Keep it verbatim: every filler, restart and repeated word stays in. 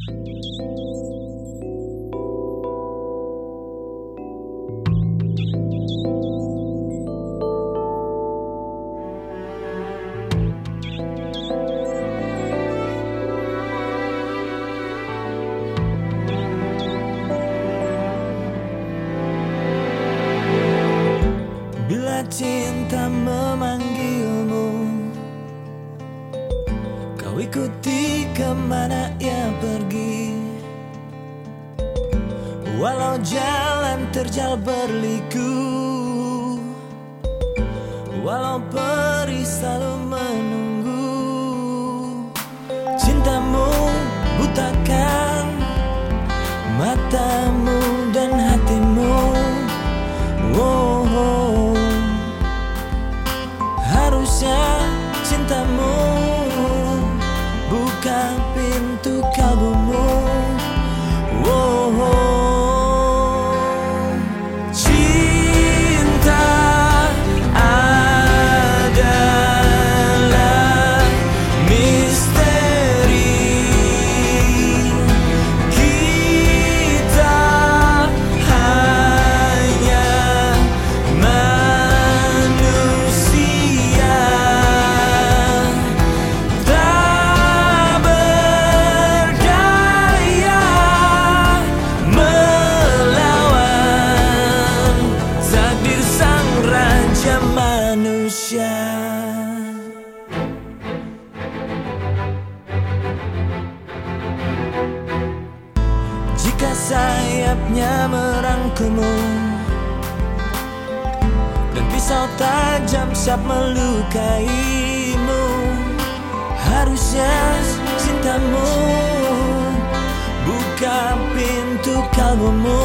Bila cinta memanggilmu, kau ikuti kemana ia pergi. Walau jalan terjal berliku, walau peri selalu menunggu. Cintamu butakan matamu dan hatimu. Oh, oh. Harusnya cintamu buka pintu kalbumu. Oh, oh. Cinta adalah misteri. Kita hanya manusia, tak berdaya melawan takdir sang raja manusia. Jika sayapnya merangkulmu dan pisau tajam siap melukaimu, harusnya cintamu buka pintu kalbumu.